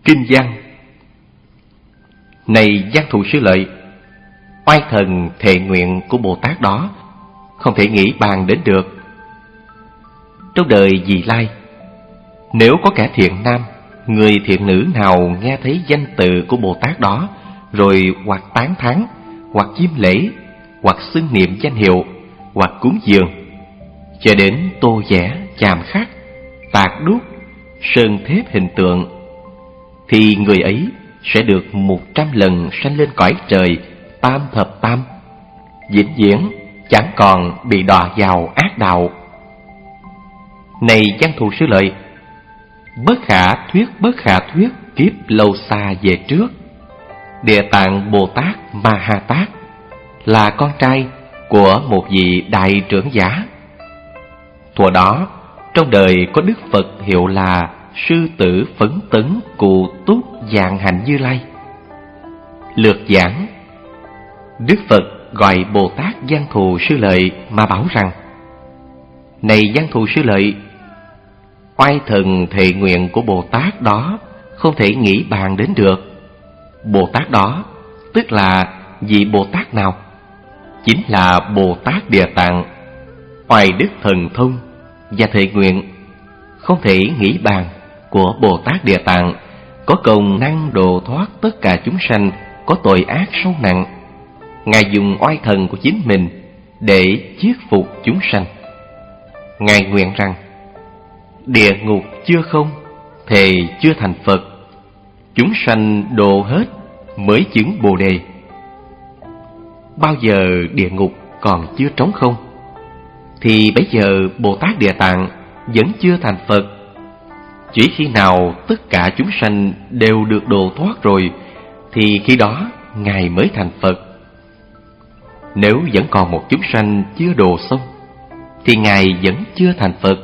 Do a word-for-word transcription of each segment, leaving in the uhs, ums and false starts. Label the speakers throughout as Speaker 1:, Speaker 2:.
Speaker 1: Kinh văn: Này Văn Thù Sư Lợi, oai thần thệ nguyện của Bồ Tát đó không thể nghĩ bàn đến được. Trong đời vị lai, nếu có kẻ thiện nam, người thiện nữ nào nghe thấy danh từ của Bồ Tát đó, rồi hoặc tán thán, hoặc chiêm lễ, hoặc xưng niệm danh hiệu, hoặc cúng dường, cho đến tô vẽ, chàm khắc, tạc đúc, sơn thép hình tượng, thì người ấy sẽ được một trăm lần sanh lên cõi trời tam thập tam, vĩnh viễn chẳng còn bị đọa vào ác đạo. Này Văn Thù Sư Lợi, bất khả thuyết bất khả thuyết kiếp lâu xa về trước, Địa Tạng Bồ Tát Ma Ha Tát là con trai của một vị đại trưởng giả. Thuở đó, trong đời có Đức Phật hiệu là Sư Tử Phấn Tấn Cụ Túc Dạng Hạnh Như Lai. Lược giảng, Đức Phật gọi Bồ Tát Văn Thù Sư Lợi mà bảo rằng: Này Văn Thù Sư Lợi, oai thần thệ nguyện của Bồ Tát đó không thể nghĩ bàn đến được. Bồ Tát đó tức là vị Bồ Tát nào? Chính là Bồ Tát Địa Tạng, oai đức thần thông và thệ nguyện không thể nghĩ bàn của Bồ Tát Địa Tạng, có công năng độ thoát tất cả chúng sanh có tội ác sâu nặng. Ngài dùng oai thần của chính mình để chiết phục chúng sanh. Ngài nguyện rằng: Địa ngục chưa không, thề chưa thành Phật, chúng sanh độ hết mới chứng Bồ Đề. Bao giờ địa ngục còn chưa trống không, thì bấy giờ Bồ Tát Địa Tạng vẫn chưa thành Phật. Chỉ khi nào tất cả chúng sanh đều được độ thoát rồi, thì khi đó Ngài mới thành Phật. Nếu vẫn còn một chúng sanh chưa độ xong, thì Ngài vẫn chưa thành Phật.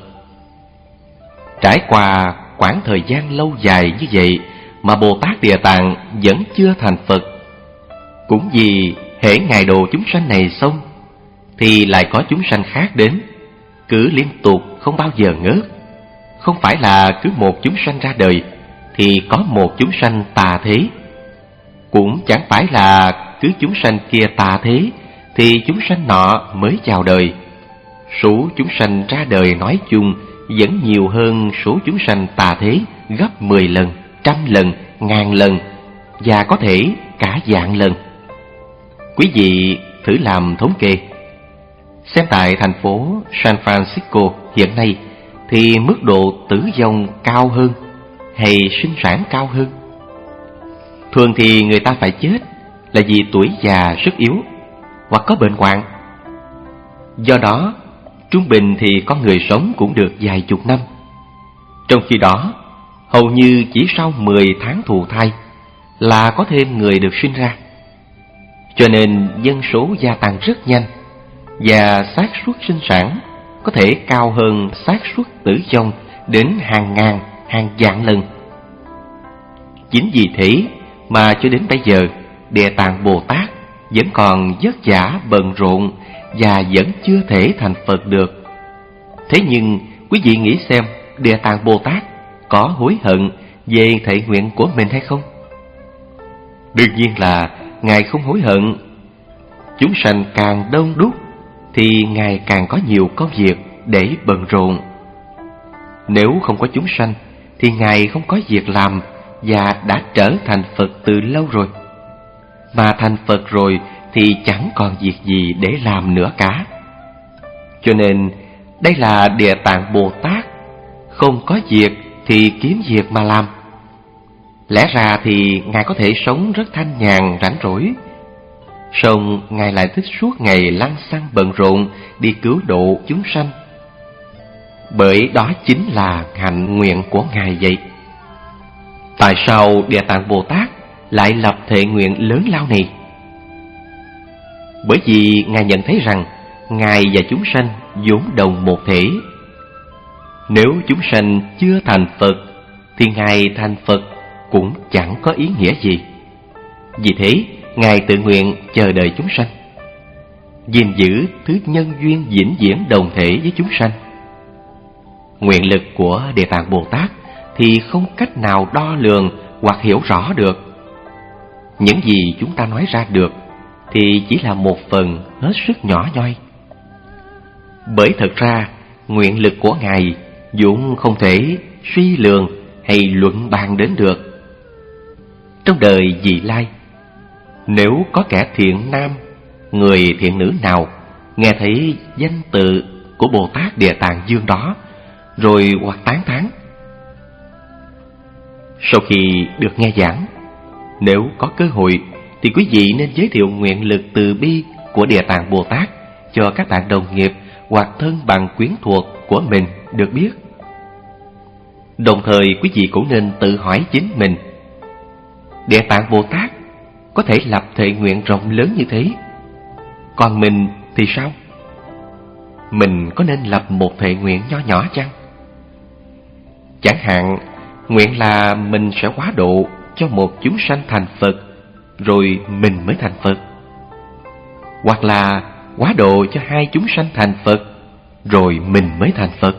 Speaker 1: Trải qua quãng thời gian lâu dài như vậy mà Bồ Tát Địa Tạng vẫn chưa thành Phật, cũng vì hễ Ngài độ chúng sanh này xong, thì lại có chúng sanh khác đến, cứ liên tục không bao giờ ngớt. Không phải là cứ một chúng sanh ra đời thì có một chúng sanh tà thế, cũng chẳng phải là cứ chúng sanh kia tà thế thì chúng sanh nọ mới chào đời. Số chúng sanh ra đời nói chung vẫn nhiều hơn số chúng sanh tà thế gấp mười lần, trăm lần, ngàn lần, và có thể cả vạn lần. Quý vị thử làm thống kê, xem tại thành phố San Francisco hiện nay thì mức độ tử vong cao hơn hay sinh sản cao hơn? Thường thì người ta phải chết là vì tuổi già sức yếu hoặc có bệnh hoạn. Do đó, trung bình thì con người sống cũng được vài chục năm. Trong khi đó, hầu như chỉ sau mười tháng thụ thai là có thêm người được sinh ra. Cho nên dân số gia tăng rất nhanh, và xác suất sinh sản có thể cao hơn xác suất tử vong đến hàng ngàn, hàng vạn lần. Chính vì thế mà cho đến bây giờ, Địa Tạng Bồ Tát vẫn còn vất vả bận rộn và vẫn chưa thể thành Phật được. Thế nhưng quý vị nghĩ xem, Địa Tạng Bồ Tát có hối hận về thệ nguyện của mình hay không? Đương nhiên là Ngài không hối hận. Chúng sanh càng đông đúc thì Ngài càng có nhiều công việc để bận rộn. Nếu không có chúng sanh thì Ngài không có việc làm và đã trở thành Phật từ lâu rồi. Mà thành Phật rồi thì chẳng còn việc gì để làm nữa cả. Cho nên đây là Địa Tạng Bồ Tát không có việc thì kiếm việc mà làm. Lẽ ra thì Ngài có thể sống rất thanh nhàn rảnh rỗi, song Ngài lại thích suốt ngày lăng xăng bận rộn đi cứu độ chúng sanh. Bởi đó chính là hạnh nguyện của Ngài vậy. Tại sao Địa Tạng Bồ Tát lại lập thệ nguyện lớn lao này? Bởi vì Ngài nhận thấy rằng Ngài và chúng sanh vốn đồng một thể. Nếu chúng sanh chưa thành Phật thì Ngài thành Phật cũng chẳng có ý nghĩa gì. Vì thế Ngài tự nguyện chờ đợi chúng sanh, gìn giữ thứ nhân duyên vĩnh viễn đồng thể với chúng sanh. Nguyện lực của Địa Tạng Bồ Tát thì không cách nào đo lường hoặc hiểu rõ được. Những gì chúng ta nói ra được thì chỉ là một phần hết sức nhỏ nhoi. Bởi thật ra, nguyện lực của Ngài vốn không thể suy lường hay luận bàn đến được. Trong đời vị lai, nếu có kẻ thiện nam, người thiện nữ nào nghe thấy danh tự của Bồ Tát Địa Tạng Dương đó, rồi hoặc tán thán. Sau khi được nghe giảng, nếu có cơ hội thì quý vị nên giới thiệu nguyện lực từ bi của Địa Tạng Bồ Tát cho các bạn đồng nghiệp hoặc thân bằng quyến thuộc của mình được biết. Đồng thời quý vị cũng nên tự hỏi chính mình, Địa Tạng Bồ Tát có thể lập thệ nguyện rộng lớn như thế, còn mình thì sao? Mình có nên lập một thệ nguyện nho nhỏ chăng? Chẳng hạn, nguyện là mình sẽ hóa độ cho một chúng sanh thành Phật, rồi mình mới thành Phật. Hoặc là hóa độ cho hai chúng sanh thành Phật, rồi mình mới thành Phật.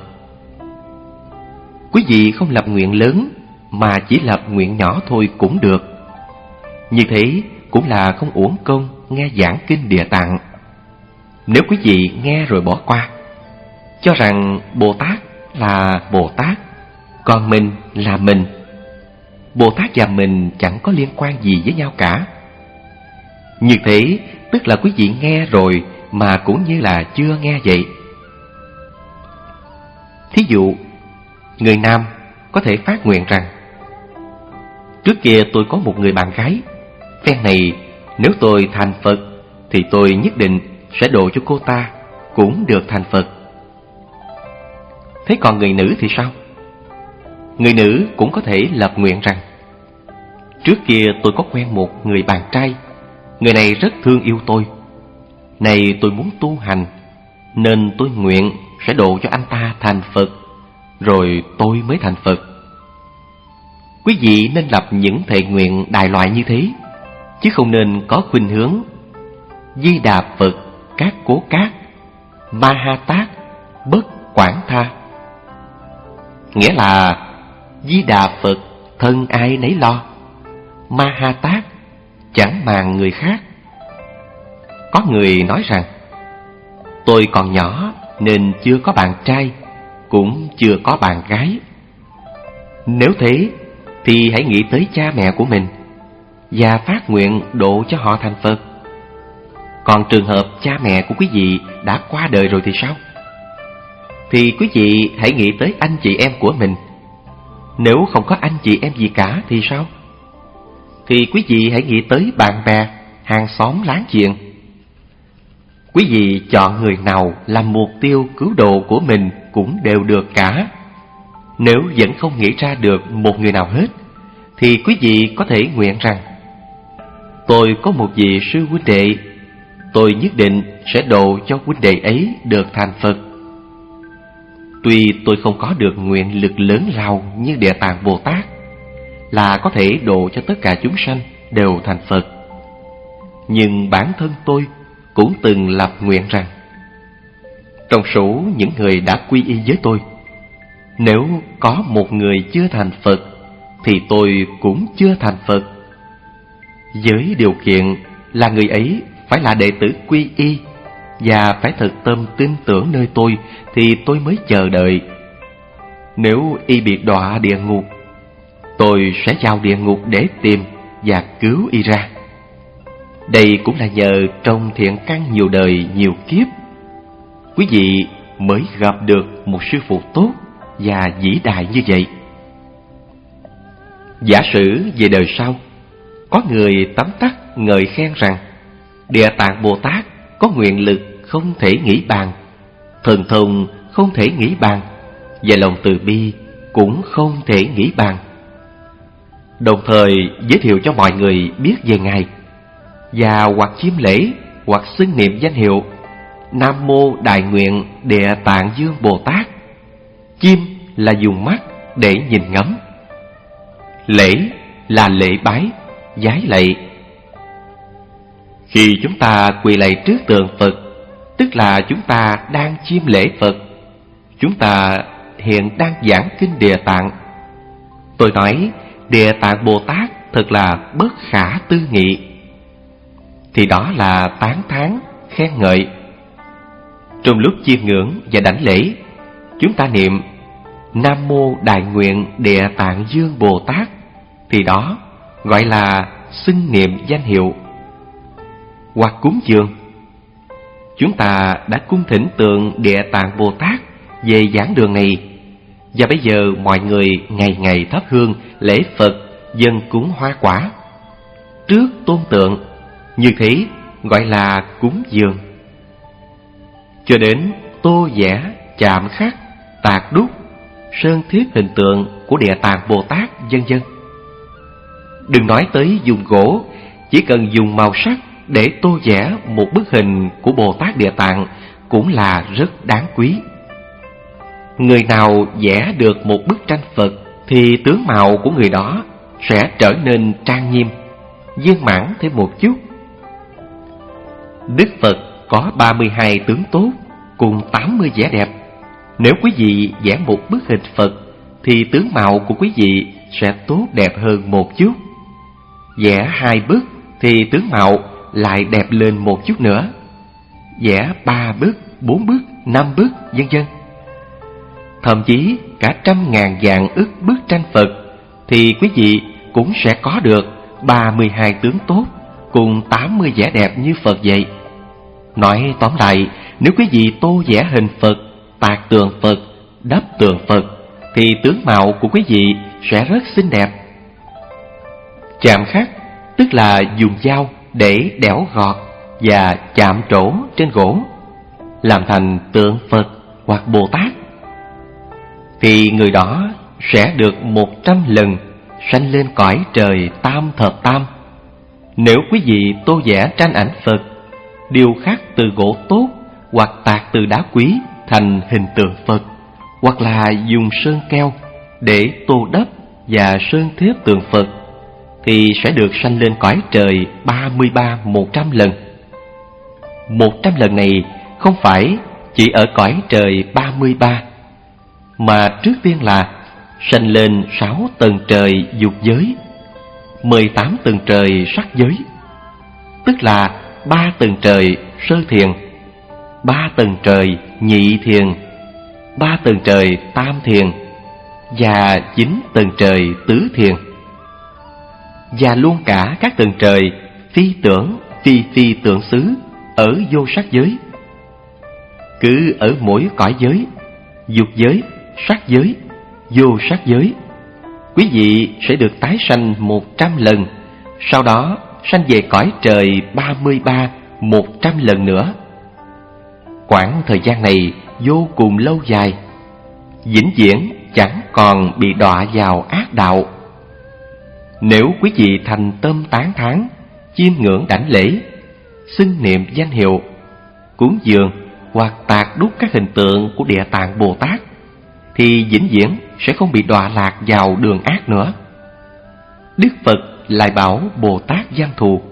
Speaker 1: Quý vị không lập nguyện lớn, mà chỉ lập nguyện nhỏ thôi cũng được. Như thế cũng là không uổng công nghe giảng kinh Địa Tạng. Nếu quý vị nghe rồi bỏ qua, cho rằng Bồ Tát là Bồ Tát, còn mình là mình, Bồ Tát và mình chẳng có liên quan gì với nhau cả, như thế tức là quý vị nghe rồi mà cũng như là chưa nghe vậy. Thí dụ, người nam có thể phát nguyện rằng, trước kia tôi có một người bạn gái, phen này nếu tôi thành Phật thì tôi nhất định sẽ độ cho cô ta cũng được thành Phật. Thế còn người nữ thì sao? Người nữ cũng có thể lập nguyện rằng, trước kia tôi có quen một người bạn trai, người này rất thương yêu tôi. Này tôi muốn tu hành, nên tôi nguyện sẽ độ cho anh ta thành Phật, rồi tôi mới thành Phật. Quý vị nên lập những thệ nguyện đại loại như thế, chứ không nên có khuynh hướng Di Đà Phật các cố cát, Ma Ha Tát bất quản tha. Nghĩa là Di Đà Phật thân ai nấy lo, Ma Ha Tát chẳng màng người khác. Có người nói rằng, tôi còn nhỏ nên chưa có bạn trai, cũng chưa có bạn gái. Nếu thế thì hãy nghĩ tới cha mẹ của mình và phát nguyện độ cho họ thành Phật. Còn trường hợp cha mẹ của quý vị đã qua đời rồi thì sao? Thì quý vị hãy nghĩ tới anh chị em của mình. Nếu không có anh chị em gì cả thì sao? Thì quý vị hãy nghĩ tới bạn bè, hàng xóm láng giềng. Quý vị chọn người nào làm mục tiêu cứu độ của mình cũng đều được cả. Nếu vẫn không nghĩ ra được một người nào hết, thì quý vị có thể nguyện rằng, tôi có một vị sư huynh đệ, tôi nhất định sẽ độ cho huynh đệ ấy được thành Phật. Tuy tôi không có được nguyện lực lớn lao như Địa Tạng Bồ Tát, là có thể độ cho tất cả chúng sanh đều thành Phật, nhưng bản thân tôi cũng từng lập nguyện rằng, trong số những người đã quy y với tôi, nếu có một người chưa thành Phật thì tôi cũng chưa thành Phật, với điều kiện là người ấy phải là đệ tử quy y và phải thật tâm tin tưởng nơi tôi thì tôi mới chờ đợi. Nếu y bị đọa địa ngục, tôi sẽ vào địa ngục để tìm và cứu y ra. Đây cũng là nhờ trong thiện căn nhiều đời nhiều kiếp, quý vị mới gặp được một sư phụ tốt và vĩ đại như vậy. Giả sử về đời sau, có người tấm tắc ngợi khen rằng Địa Tạng Bồ Tát có nguyện lực không thể nghĩ bàn, thần thông không thể nghĩ bàn, và lòng từ bi cũng không thể nghĩ bàn. Đồng thời giới thiệu cho mọi người biết về Ngài, và hoặc chiêm lễ hoặc xưng niệm danh hiệu Nam Mô Đại Nguyện Địa Tạng Dương Bồ Tát. Chiêm là dùng mắt để nhìn ngắm, lễ là lễ bái, vái lạy. Khi chúng ta quỳ lạy trước tượng Phật, tức là chúng ta đang chiêm lễ Phật, chúng ta hiện đang giảng kinh Địa Tạng. Tôi nói Địa Tạng Bồ Tát thật là bất khả tư nghị, thì đó là tán thán, khen ngợi. Trong lúc chiêm ngưỡng và đảnh lễ, chúng ta niệm Nam Mô Đại Nguyện Địa Tạng Dương Bồ Tát, thì đó gọi là xưng niệm danh hiệu. Hoặc cúng dường, chúng ta đã cung thỉnh tượng Địa Tạng Bồ Tát về giảng đường này, và bây giờ mọi người ngày ngày thắp hương lễ Phật, dâng cúng hoa quả trước tôn tượng, như thế gọi là cúng dường. Cho đến tô vẽ, chạm khắc, tạc đúc, sơn thiếp hình tượng của Địa Tạng Bồ Tát, vân vân. Đừng nói tới dùng gỗ, chỉ cần dùng màu sắc để tô vẽ một bức hình của Bồ Tát Địa Tạng cũng là rất đáng quý. Người nào vẽ được một bức tranh Phật thì tướng mạo của người đó sẽ trở nên trang nghiêm, viên mãn thêm một chút. Đức Phật có ba mươi hai tướng tốt cùng tám mươi vẻ đẹp. Nếu quý vị vẽ một bức hình Phật thì tướng mạo của quý vị sẽ tốt đẹp hơn một chút. Vẽ hai bức thì tướng mạo lại đẹp lên một chút nữa. Vẽ ba bức, bốn bức, năm bức, vân vân. Thậm chí cả trăm ngàn vạn ức bức tranh Phật thì quý vị cũng sẽ có được ba mươi hai tướng tốt cùng tám mươi vẻ đẹp như Phật vậy. Nói tóm lại, nếu quý vị tô vẽ hình Phật, tạc tượng Phật, đắp tượng Phật thì tướng mạo của quý vị sẽ rất xinh đẹp. Chạm khắc tức là dùng dao để đẽo gọt và chạm trổ trên gỗ làm thành tượng Phật hoặc Bồ Tát, thì người đó sẽ được một trăm lần sanh lên cõi trời tam thập tam. Nếu quý vị tô vẽ tranh ảnh Phật, điêu khắc từ gỗ tốt hoặc tạc từ đá quý thành hình tượng Phật, hoặc là dùng sơn keo để tô đắp và sơn thiếp tượng Phật, thì sẽ được sanh lên cõi trời ba mươi ba một trăm lần. Một trăm lần này không phải chỉ ở cõi trời ba mươi ba, mà trước tiên là sanh lên sáu tầng trời dục giới, mười tám tầng trời sắc giới, tức là ba tầng trời sơ thiền, ba tầng trời nhị thiền, ba tầng trời tam thiền và chín tầng trời tứ thiền, và luôn cả các tầng trời phi tưởng, phi phi tưởng xứ ở vô sắc giới. Cứ ở mỗi cõi giới, dục giới, sắc giới, vô sắc giới, quý vị sẽ được tái sanh một trăm lần, sau đó sanh về cõi trời ba mươi ba một trăm lần nữa. Quãng thời gian này vô cùng lâu dài, vĩnh viễn chẳng còn bị đọa vào ác đạo. Nếu quý vị thành tâm tán thán, chiêm ngưỡng đảnh lễ, xưng niệm danh hiệu, cúng dường hoặc tạc đúc các hình tượng của Địa Tạng Bồ Tát, thì vĩnh viễn sẽ không bị đọa lạc vào đường ác nữa. Đức Phật lại bảo Bồ Tát Văn Thù: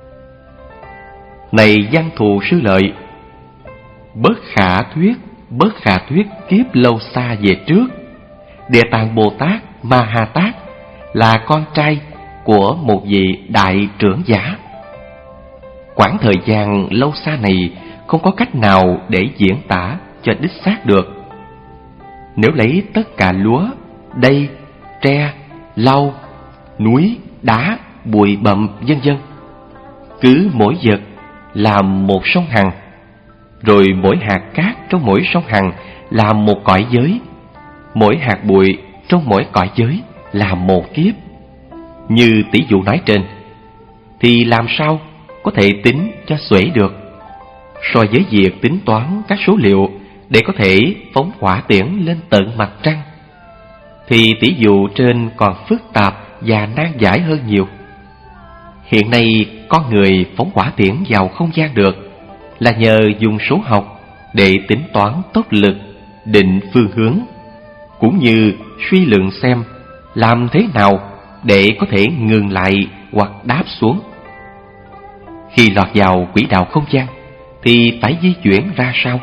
Speaker 1: Này Văn Thù Sư Lợi, bất khả thuyết, bất khả thuyết kiếp lâu xa về trước, Địa Tạng Bồ Tát Ma Ha Tát là con trai của một vị đại trưởng giả. Quãng thời gian lâu xa này không có cách nào để diễn tả cho đích xác được. Nếu lấy tất cả lúa, đầy, tre, lau, núi, đá, bụi bặm vân vân, cứ mỗi vật làm một sông Hằng, rồi mỗi hạt cát trong mỗi sông Hằng làm một cõi giới, mỗi hạt bụi trong mỗi cõi giới là một kiếp, như tỷ dụ nói trên, thì làm sao có thể tính cho xuể được. So với việc tính toán các số liệu để có thể phóng hỏa tiễn lên tận mặt trăng, thì tỷ dụ trên còn phức tạp và nan giải hơn nhiều. Hiện nay con người phóng hỏa tiễn vào không gian được là nhờ dùng số học để tính toán tốc lực, định phương hướng, cũng như suy luận xem làm thế nào để có thể ngừng lại hoặc đáp xuống. Khi lọt vào quỹ đạo không gian thì phải di chuyển ra sao?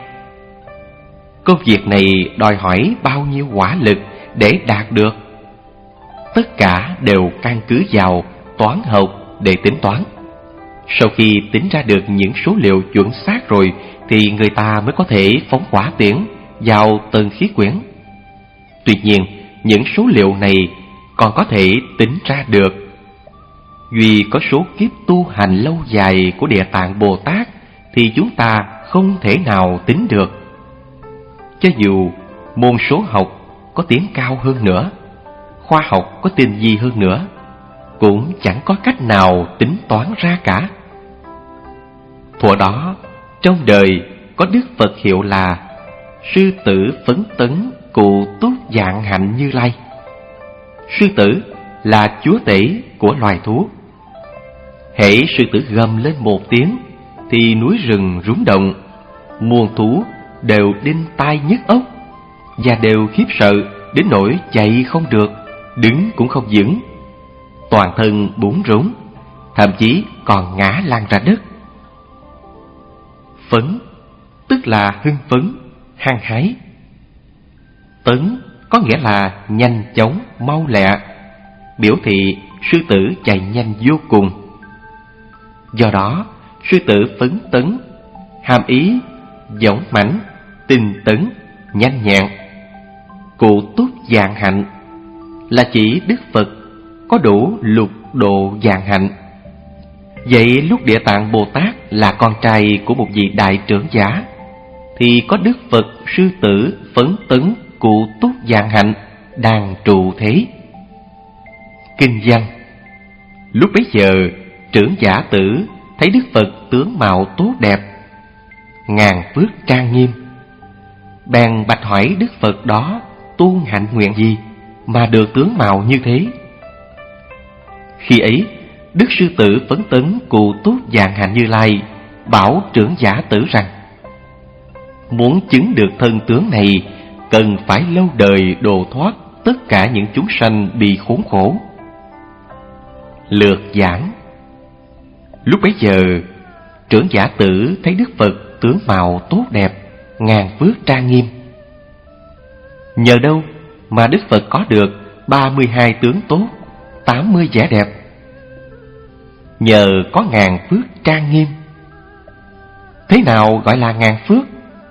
Speaker 1: Công việc này đòi hỏi bao nhiêu hỏa lực để đạt được? tất cả đều căn cứ vào toán học để tính toán. Sau khi tính ra được những số liệu chuẩn xác rồi thì người ta mới có thể phóng hỏa tiễn vào tầng khí quyển. Tuy nhiên, những số liệu này còn có thể tính ra được. Duy có số kiếp tu hành lâu dài của Địa Tạng Bồ Tát thì chúng ta không thể nào tính được. Cho dù môn số học có tiến cao hơn nữa, khoa học có tinh vi hơn nữa, cũng chẳng có cách nào tính toán ra cả. Thuở đó, trong đời có Đức Phật hiệu là Sư Tử Phấn Tấn Cụ Túc Dạng Hạnh Như Lai. Sư tử là chúa tể của loài thú. Hễ sư tử gầm lên một tiếng thì núi rừng rúng động, muôn thú đều đinh tai nhức óc và đều khiếp sợ đến nỗi chạy không được, đứng cũng không vững, toàn thân bủn rủn, thậm chí còn ngã lăn ra đất. Phấn tức là hưng phấn, hăng hái. Tấn có nghĩa là nhanh chóng, mau lẹ, biểu thị sư tử chạy nhanh vô cùng. Do đó, sư tử phấn tấn hàm ý dũng mãnh, tinh tấn, nhanh nhẹn. Cụ túc dạng hạnh là chỉ Đức Phật có đủ lục độ dạng hạnh. Vậy lúc Địa Tạng Bồ Tát là con trai của một vị đại trưởng giả thì có Đức Phật sư tử phấn tấn cụ túc dạng hạnh đang trụ thế. Kinh văn: lúc bấy giờ trưởng giả tử thấy Đức Phật tướng mạo tốt đẹp, ngàn phước trang nghiêm, bèn bạch hỏi Đức Phật đó tu hạnh nguyện gì mà được tướng mạo như thế. Khi ấy, Đức Sư Tử Phấn Tấn Cụ Túc Dạng Hạnh Như Lai bảo trưởng giả tử rằng: muốn chứng được thân tướng này, cần phải lâu đời độ thoát tất cả những chúng sanh bị khốn khổ. Lược giảng: lúc bấy giờ, trưởng giả tử thấy Đức Phật tướng mạo tốt đẹp, ngàn phước trang nghiêm. Nhờ đâu mà Đức Phật có được ba mươi hai tướng tốt, tám mươi vẻ đẹp? Nhờ có ngàn phước trang nghiêm. Thế nào gọi là ngàn phước?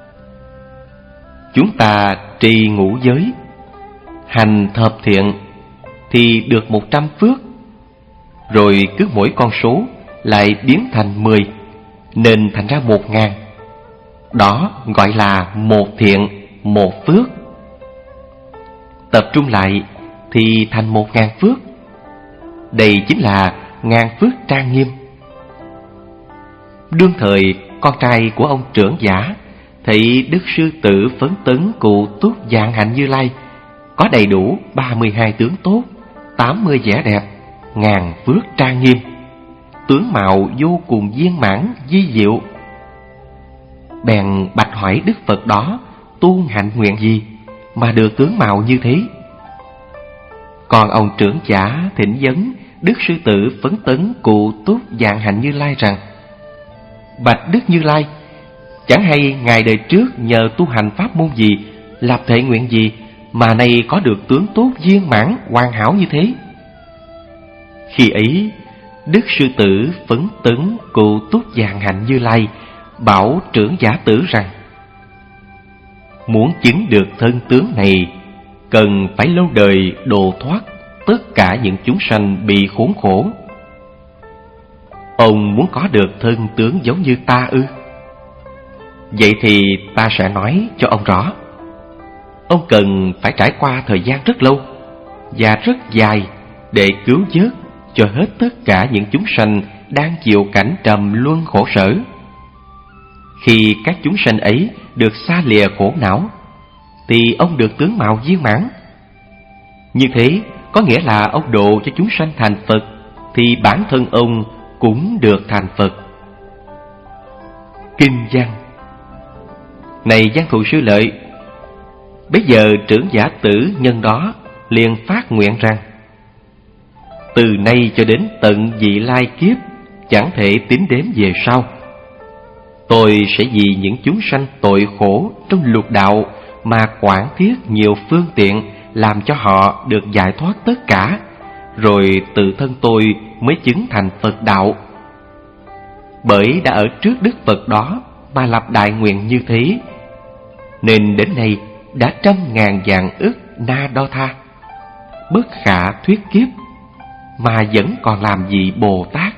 Speaker 1: Chúng ta trì ngũ giới, hành thập thiện thì được một trăm phước, rồi cứ mỗi con số lại biến thành mười, nên thành ra một ngàn. Đó gọi là một thiện, một phước. Tập trung lại thì thành một ngàn phước. Đây chính là ngàn phước trang nghiêm. Đương thời, con trai của ông trưởng giả thấy Đức Sư Tử Phấn Tấn Cụ Túc Dạng Hạnh Như Lai có đầy đủ ba mươi hai tướng tốt, tám mươi vẻ đẹp, ngàn phước trang nghiêm, tướng mạo vô cùng viên mãn vi diệu, bèn bạch hỏi Đức Phật đó tu hạnh nguyện gì mà được tướng mạo như thế. Còn ông trưởng giả thỉnh vấn Đức Sư Tử Phấn Tấn Cụ Túc Dạng Hạnh Như Lai rằng: bạch Đức Như Lai, chẳng hay ngài đời trước nhờ tu hành pháp môn gì, lập thệ nguyện gì mà nay có được tướng tốt viên mãn hoàn hảo như thế? Khi ấy, Đức Sư Tử Phấn Tấn Cụ Túc Dạng Hạnh Như Lai bảo trưởng giả tử rằng: muốn chứng được thân tướng này, cần phải lâu đời độ thoát tất cả những chúng sanh bị khốn khổ. Ông muốn có được thân tướng giống như ta ư? Vậy thì ta sẽ nói cho ông rõ. Ông cần phải trải qua thời gian rất lâu và rất dài để cứu vớt cho hết tất cả những chúng sanh đang chịu cảnh trầm luân khổ sở. Khi các chúng sanh ấy được xa lìa khổ não thì ông được tướng mạo viên mãn. Như thế có nghĩa là ông độ cho chúng sanh thành Phật thì bản thân ông cũng được thành Phật. Kinh văn: này Văn Thù Sư Lợi, bây giờ trưởng giả tử nhân đó liền phát nguyện rằng: từ nay cho đến tận vị lai kiếp, chẳng thể tính đếm về sau, tôi sẽ vì những chúng sanh tội khổ trong lục đạo mà quản thiết nhiều phương tiện làm cho họ được giải thoát tất cả rồi tự thân tôi mới chứng thành Phật đạo. Bởi đã ở trước Đức Phật đó mà lập đại nguyện như thế, nên đến nay đã trăm ngàn vạn ức na đo tha, bất khả thuyết kiếp, mà vẫn còn làm gì Bồ Tát.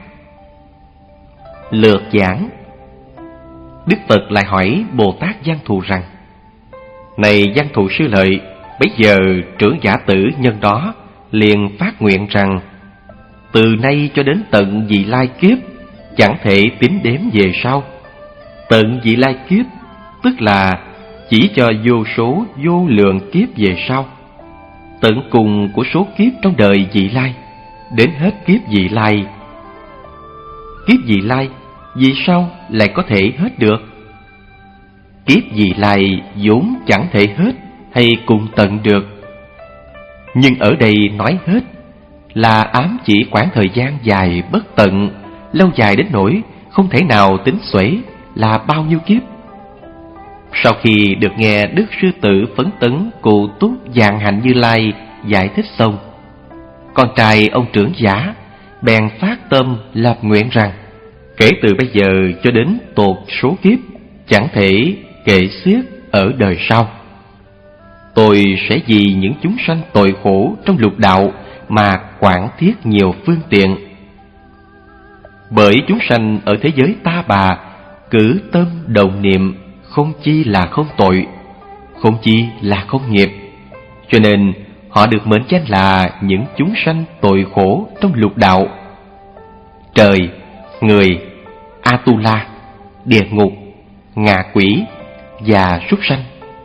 Speaker 1: Lược giảng. Đức Phật lại hỏi Bồ Tát Văn Thù rằng: Này Văn Thù sư lợi, bấy giờ trưởng giả tử nhân đó liền phát nguyện rằng: từ nay cho đến tận vị lai kiếp, chẳng thể tính đếm về sau. Tận vị lai kiếp tức là chỉ cho vô số vô lượng kiếp về sau, tận cùng của số kiếp trong đời vị lai, đến hết kiếp vị lai. Kiếp vị lai vì sao lại có thể hết được? Kiếp vị lai vốn chẳng thể hết hay cùng tận được. Nhưng ở đây nói hết là ám chỉ quãng thời gian dài bất tận, lâu dài đến nỗi không thể nào tính xuể là bao nhiêu kiếp. Sau khi được nghe Đức Sư Tử Phấn Tấn Cụ Túc Vạn Hạnh Như Lai giải thích xong, con trai ông trưởng giả bèn phát tâm lập nguyện rằng: kể từ bây giờ cho đến tột số kiếp, chẳng thể kể xiết ở đời sau, tôi sẽ vì những chúng sanh tội khổ trong lục đạo mà quảng thiết nhiều phương tiện. Bởi chúng sanh ở thế giới ta bà cử tâm đồng niệm, không chi là không tội, không chi là không nghiệp, cho nên họ được mệnh danh là những chúng sanh tội khổ trong lục đạo. Trời, người, Atula, địa ngục, ngạ quỷ và súc sanh.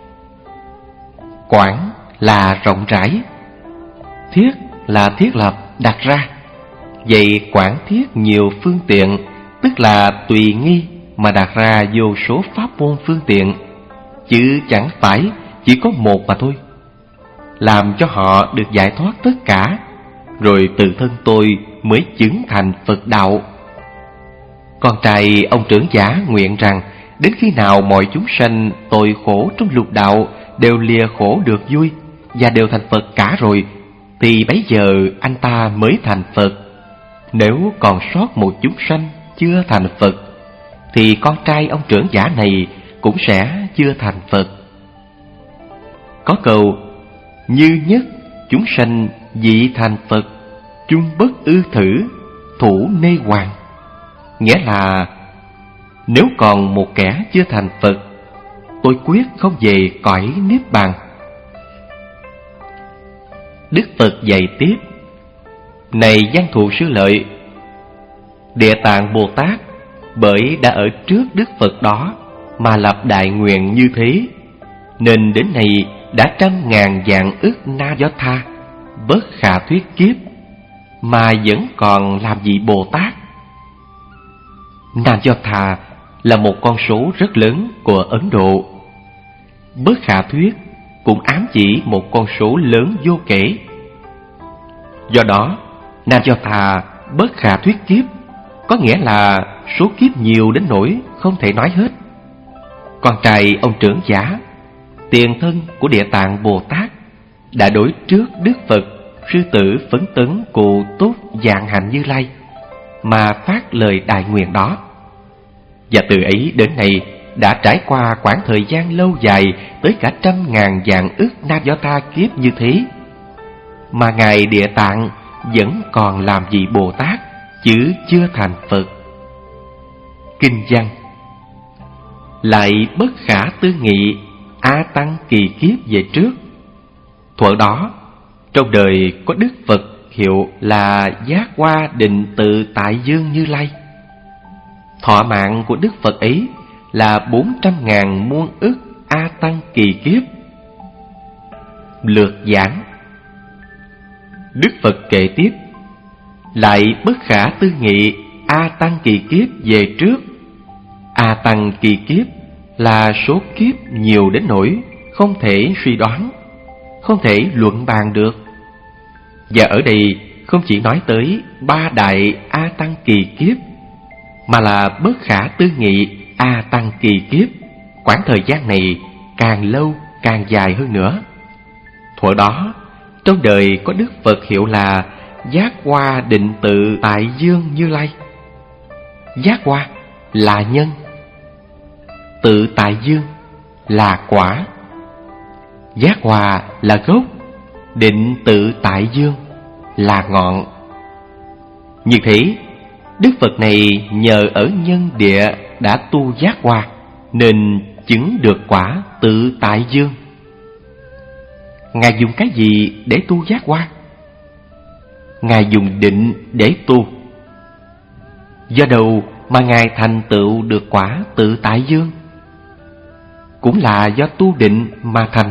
Speaker 1: Quảng là rộng rãi, thiết là thiết lập đặt ra. Vậy quảng thiết nhiều phương tiện tức là tùy nghi mà đặt ra vô số pháp môn phương tiện, chứ chẳng phải chỉ có một mà thôi, làm cho họ được giải thoát tất cả, rồi tự thân tôi mới chứng thành Phật đạo. Con trai ông trưởng giả nguyện rằng đến khi nào mọi chúng sanh tội khổ trong lục đạo đều lìa khổ được vui và đều thành Phật cả rồi, thì bấy giờ anh ta mới thành Phật. Nếu còn sót một chúng sanh chưa thành Phật, thì con trai ông trưởng giả này cũng sẽ chưa thành Phật. Có câu: như nhất chúng sanh dị thành Phật, chung bất ư thử, thủ nê hoàng. Nghĩa là nếu còn một kẻ chưa thành Phật, tôi quyết không về cõi Niết Bàn. Đức Phật dạy tiếp: này Văn Thù sư lợi, Địa Tạng Bồ Tát bởi đã ở trước Đức Phật đó mà lập đại nguyện như thế, nên đến nay đã trăm ngàn vạn ức na do tha, bất khả thuyết kiếp, mà vẫn còn làm gì Bồ Tát. Na do tha là một con số rất lớn của Ấn Độ. Bất khả thuyết cũng ám chỉ một con số lớn vô kể. Do đó, na do tha bất khả thuyết kiếp có nghĩa là số kiếp nhiều đến nỗi không thể nói hết. Con trai ông trưởng giả, tiền thân của Địa Tạng Bồ Tát, đã đối trước Đức Phật Sư Tử Phấn Tấn Cụ Túc Vạn Hạnh Như Lai mà phát lời đại nguyện đó. Và từ ấy đến nay đã trải qua quãng thời gian lâu dài tới cả trăm ngàn vạn ức na do tha kiếp như thế, mà Ngài Địa Tạng vẫn còn làm gì Bồ Tát, chứ chưa thành Phật. Kinh văn: lại bất khả tư nghị, A Tăng kỳ kiếp về trước. Thuở đó, trong đời có Đức Phật hiệu là Giác Hoa Định Tự Tại Dương Như Lai. Thọ mạng của Đức Phật ấy là bốn trăm ngàn muôn ức A Tăng kỳ kiếp. Lược giảng. Đức Phật kể tiếp: lại bất khả tư nghị, A Tăng kỳ kiếp về trước. A Tăng kỳ kiếp là số kiếp nhiều đến nỗi không thể suy đoán, không thể luận bàn được. Và ở đây không chỉ nói tới ba đại A Tăng kỳ kiếp, mà là bất khả tư nghị A Tăng kỳ kiếp. Quãng thời gian này càng lâu càng dài hơn nữa. Thuở đó, trong đời có Đức Phật hiệu là Giác Hoa Định Tự Tại Dương Như Lai. Giác Hoa là nhân, Tự Tại Dương là quả. Giác Hoa là gốc, Định Tự Tại Dương là ngọn. Như thế, Đức Phật này nhờ ở nhân địa đã tu giác hoa, nên chứng được quả Tự Tại Dương. Ngài dùng cái gì để tu giác hoa? Ngài dùng định để tu. Do đâu mà Ngài thành tựu được quả Tự Tại Dương? Cũng là do tu định mà thành.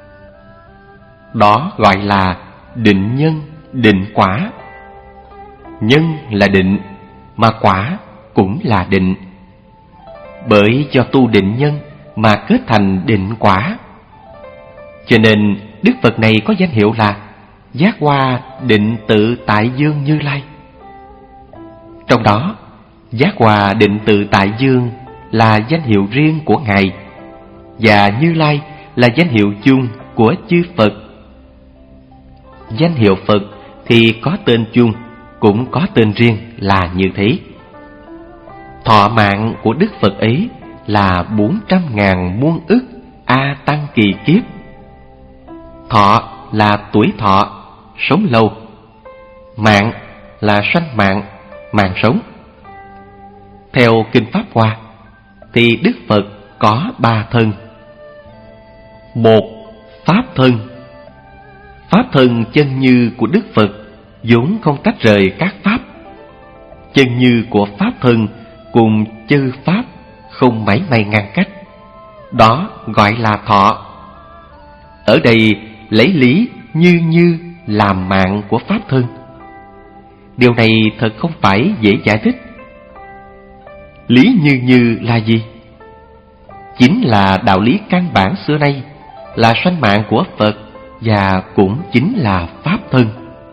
Speaker 1: Đó gọi là định nhân, định quả. Nhân là định, mà quả cũng là định. Bởi do tu định nhân mà kết thành định quả, cho nên Đức Phật này có danh hiệu là Giác Hoa Định Tự Tại Dương Như Lai. Trong đó, Giác Hoa Định Tự Tại Dương là danh hiệu riêng của Ngài, và Như Lai là danh hiệu chung của chư Phật. Danh hiệu Phật thì có tên chung, cũng có tên riêng là như thế. Thọ mạng của Đức Phật ấy là bốn trăm ngàn muôn ức A Tăng kỳ kiếp. Thọ là tuổi thọ, sống lâu. Mạng là sanh mạng, mạng sống. Theo Kinh Pháp Hoa thì Đức Phật có ba thân. Một, Pháp thân. Pháp thân chân như của Đức Phật vốn không tách rời các Pháp. Chân như của Pháp thân cùng chư Pháp không mảy may ngăn cách, đó gọi là thọ. Ở đây lấy lý như như làm mạng của Pháp thân. Điều này thật không phải dễ giải thích. Lý như như là gì? Chính là đạo lý căn bản xưa nay, là sanh mạng của Phật, và cũng chính là Pháp thân.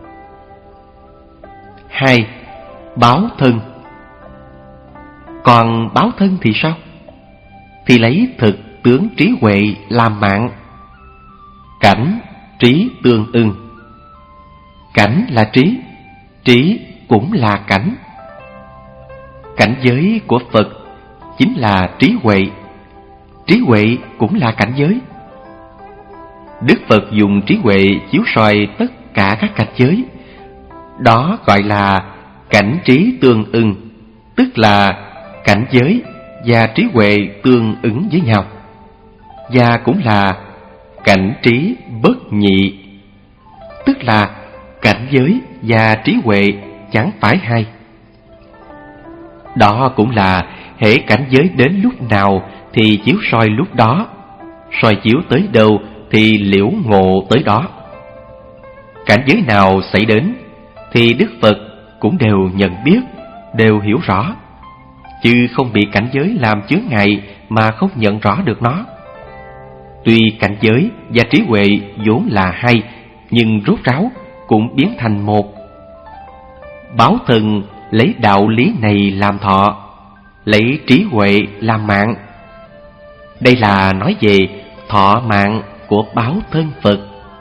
Speaker 1: Hai, báo thân. Còn báo thân thì sao? Thì lấy thực tướng trí huệ làm mạng. Cảnh, trí tương ưng. Cảnh là trí, trí cũng là cảnh. Cảnh giới của Phật chính là trí huệ, trí huệ cũng là cảnh giới. Đức Phật dùng trí huệ chiếu soi tất cả các cảnh giới, đó gọi là cảnh trí tương ưng, tức là cảnh giới và trí huệ tương ứng với nhau, và cũng là cảnh trí bất nhị, tức là cảnh giới và trí huệ chẳng phải hai. Đó cũng là hễ cảnh giới đến lúc nào thì chiếu soi lúc đó, soi chiếu tới đâu thì liễu ngộ tới đó. Cảnh giới nào xảy đến thì Đức Phật cũng đều nhận biết, đều hiểu rõ, chứ không bị cảnh giới làm chướng ngại mà không nhận rõ được nó. Tuy cảnh giới và trí huệ vốn là hai, nhưng rốt ráo cũng biến thành một. Báo thân lấy đạo lý này làm thọ, lấy trí huệ làm mạng. Đây là nói về thọ mạng của báo thân Phật.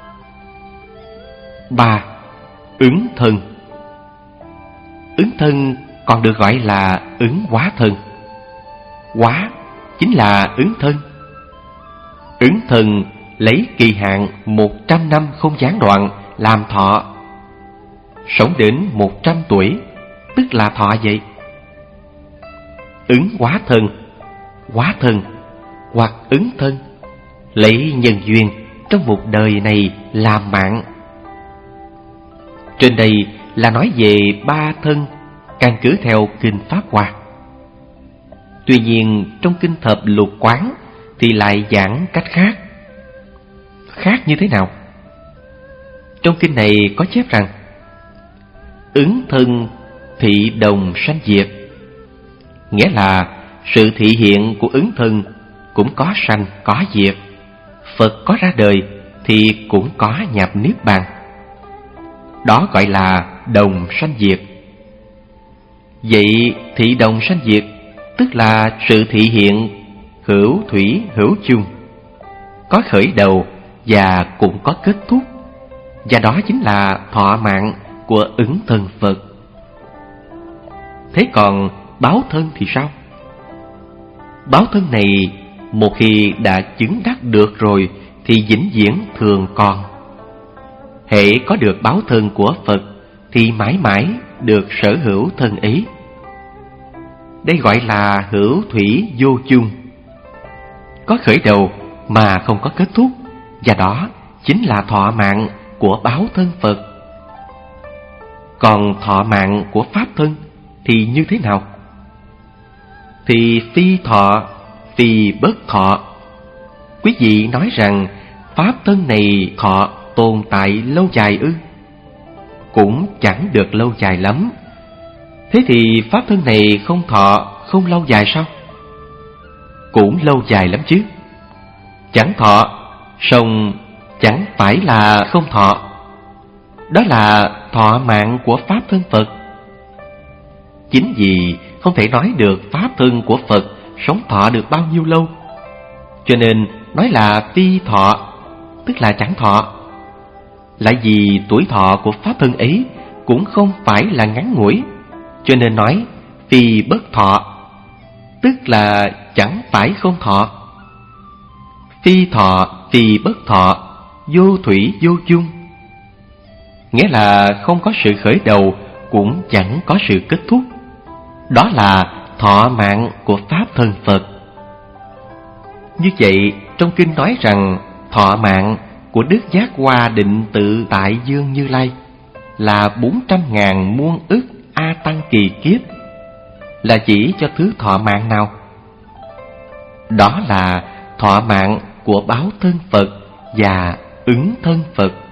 Speaker 1: Ba, ứng thân. Ứng thân còn được gọi là ứng hóa thân. Hóa chính là ứng thân. Ứng thân lấy kỳ hạn một trăm năm không gián đoạn làm thọ. Sống đến một trăm tuổi, tức là thọ vậy. Ứng hóa thân, hóa thân hoặc ứng thân lấy nhân duyên trong một đời này làm mạng. Trên đây là nói về ba thân căn cứ theo Kinh Pháp Hoa. Tuy nhiên trong Kinh Thập Lục Quán thì lại giảng cách khác. Khác như thế nào? Trong kinh này có chép rằng ứng thân thị đồng sanh diệt, nghĩa là sự thị hiện của ứng thân cũng có sanh có diệt. Phật có ra đời thì cũng có nhập niết bàn, đó gọi là đồng sanh diệt. Vậy thị đồng sanh diệt tức là sự thị hiện hữu thủy hữu chung, có khởi đầu và cũng có kết thúc, và đó chính là thọ mạng của ứng thân Phật. Thế còn báo thân thì sao? Báo thân này một khi đã chứng đắc được rồi thì vĩnh viễn thường còn. Hễ có được báo thân của Phật thì mãi mãi được sở hữu thân ấy. Đây gọi là hữu thủy vô chung, có khởi đầu mà không có kết thúc, và đó chính là thọ mạng của báo thân Phật. Còn thọ mạng của pháp thân thì như thế nào? Thì phi thọ, phi bất thọ. Quý vị nói rằng pháp thân này thọ tồn tại lâu dài ư? Cũng chẳng được lâu dài lắm. Thế thì pháp thân này không thọ, không lâu dài sao? Cũng lâu dài lắm chứ. Chẳng thọ, song chẳng phải là không thọ. Đó là thọ mạng của pháp thân Phật. Chính vì không thể nói được pháp thân của Phật sống thọ được bao nhiêu lâu, cho nên nói là phi thọ, tức là chẳng thọ. Lại vì tuổi thọ của pháp thân ấy cũng không phải là ngắn ngủi, cho nên nói phi bất thọ, tức là chẳng phải không thọ. Phi thọ, phi bất thọ, vô thủy vô chung, nghĩa là không có sự khởi đầu, cũng chẳng có sự kết thúc. Đó là thọ mạng của pháp thân Phật. Như vậy, trong kinh nói rằng thọ mạng của Đức Giác Hoa Định Tự Tại Dương Như Lai là bốn trăm ngàn muôn ức A Tăng kỳ kiếp, là chỉ cho thứ thọ mạng nào? Đó là thọ mạng của báo thân Phật và ứng thân Phật.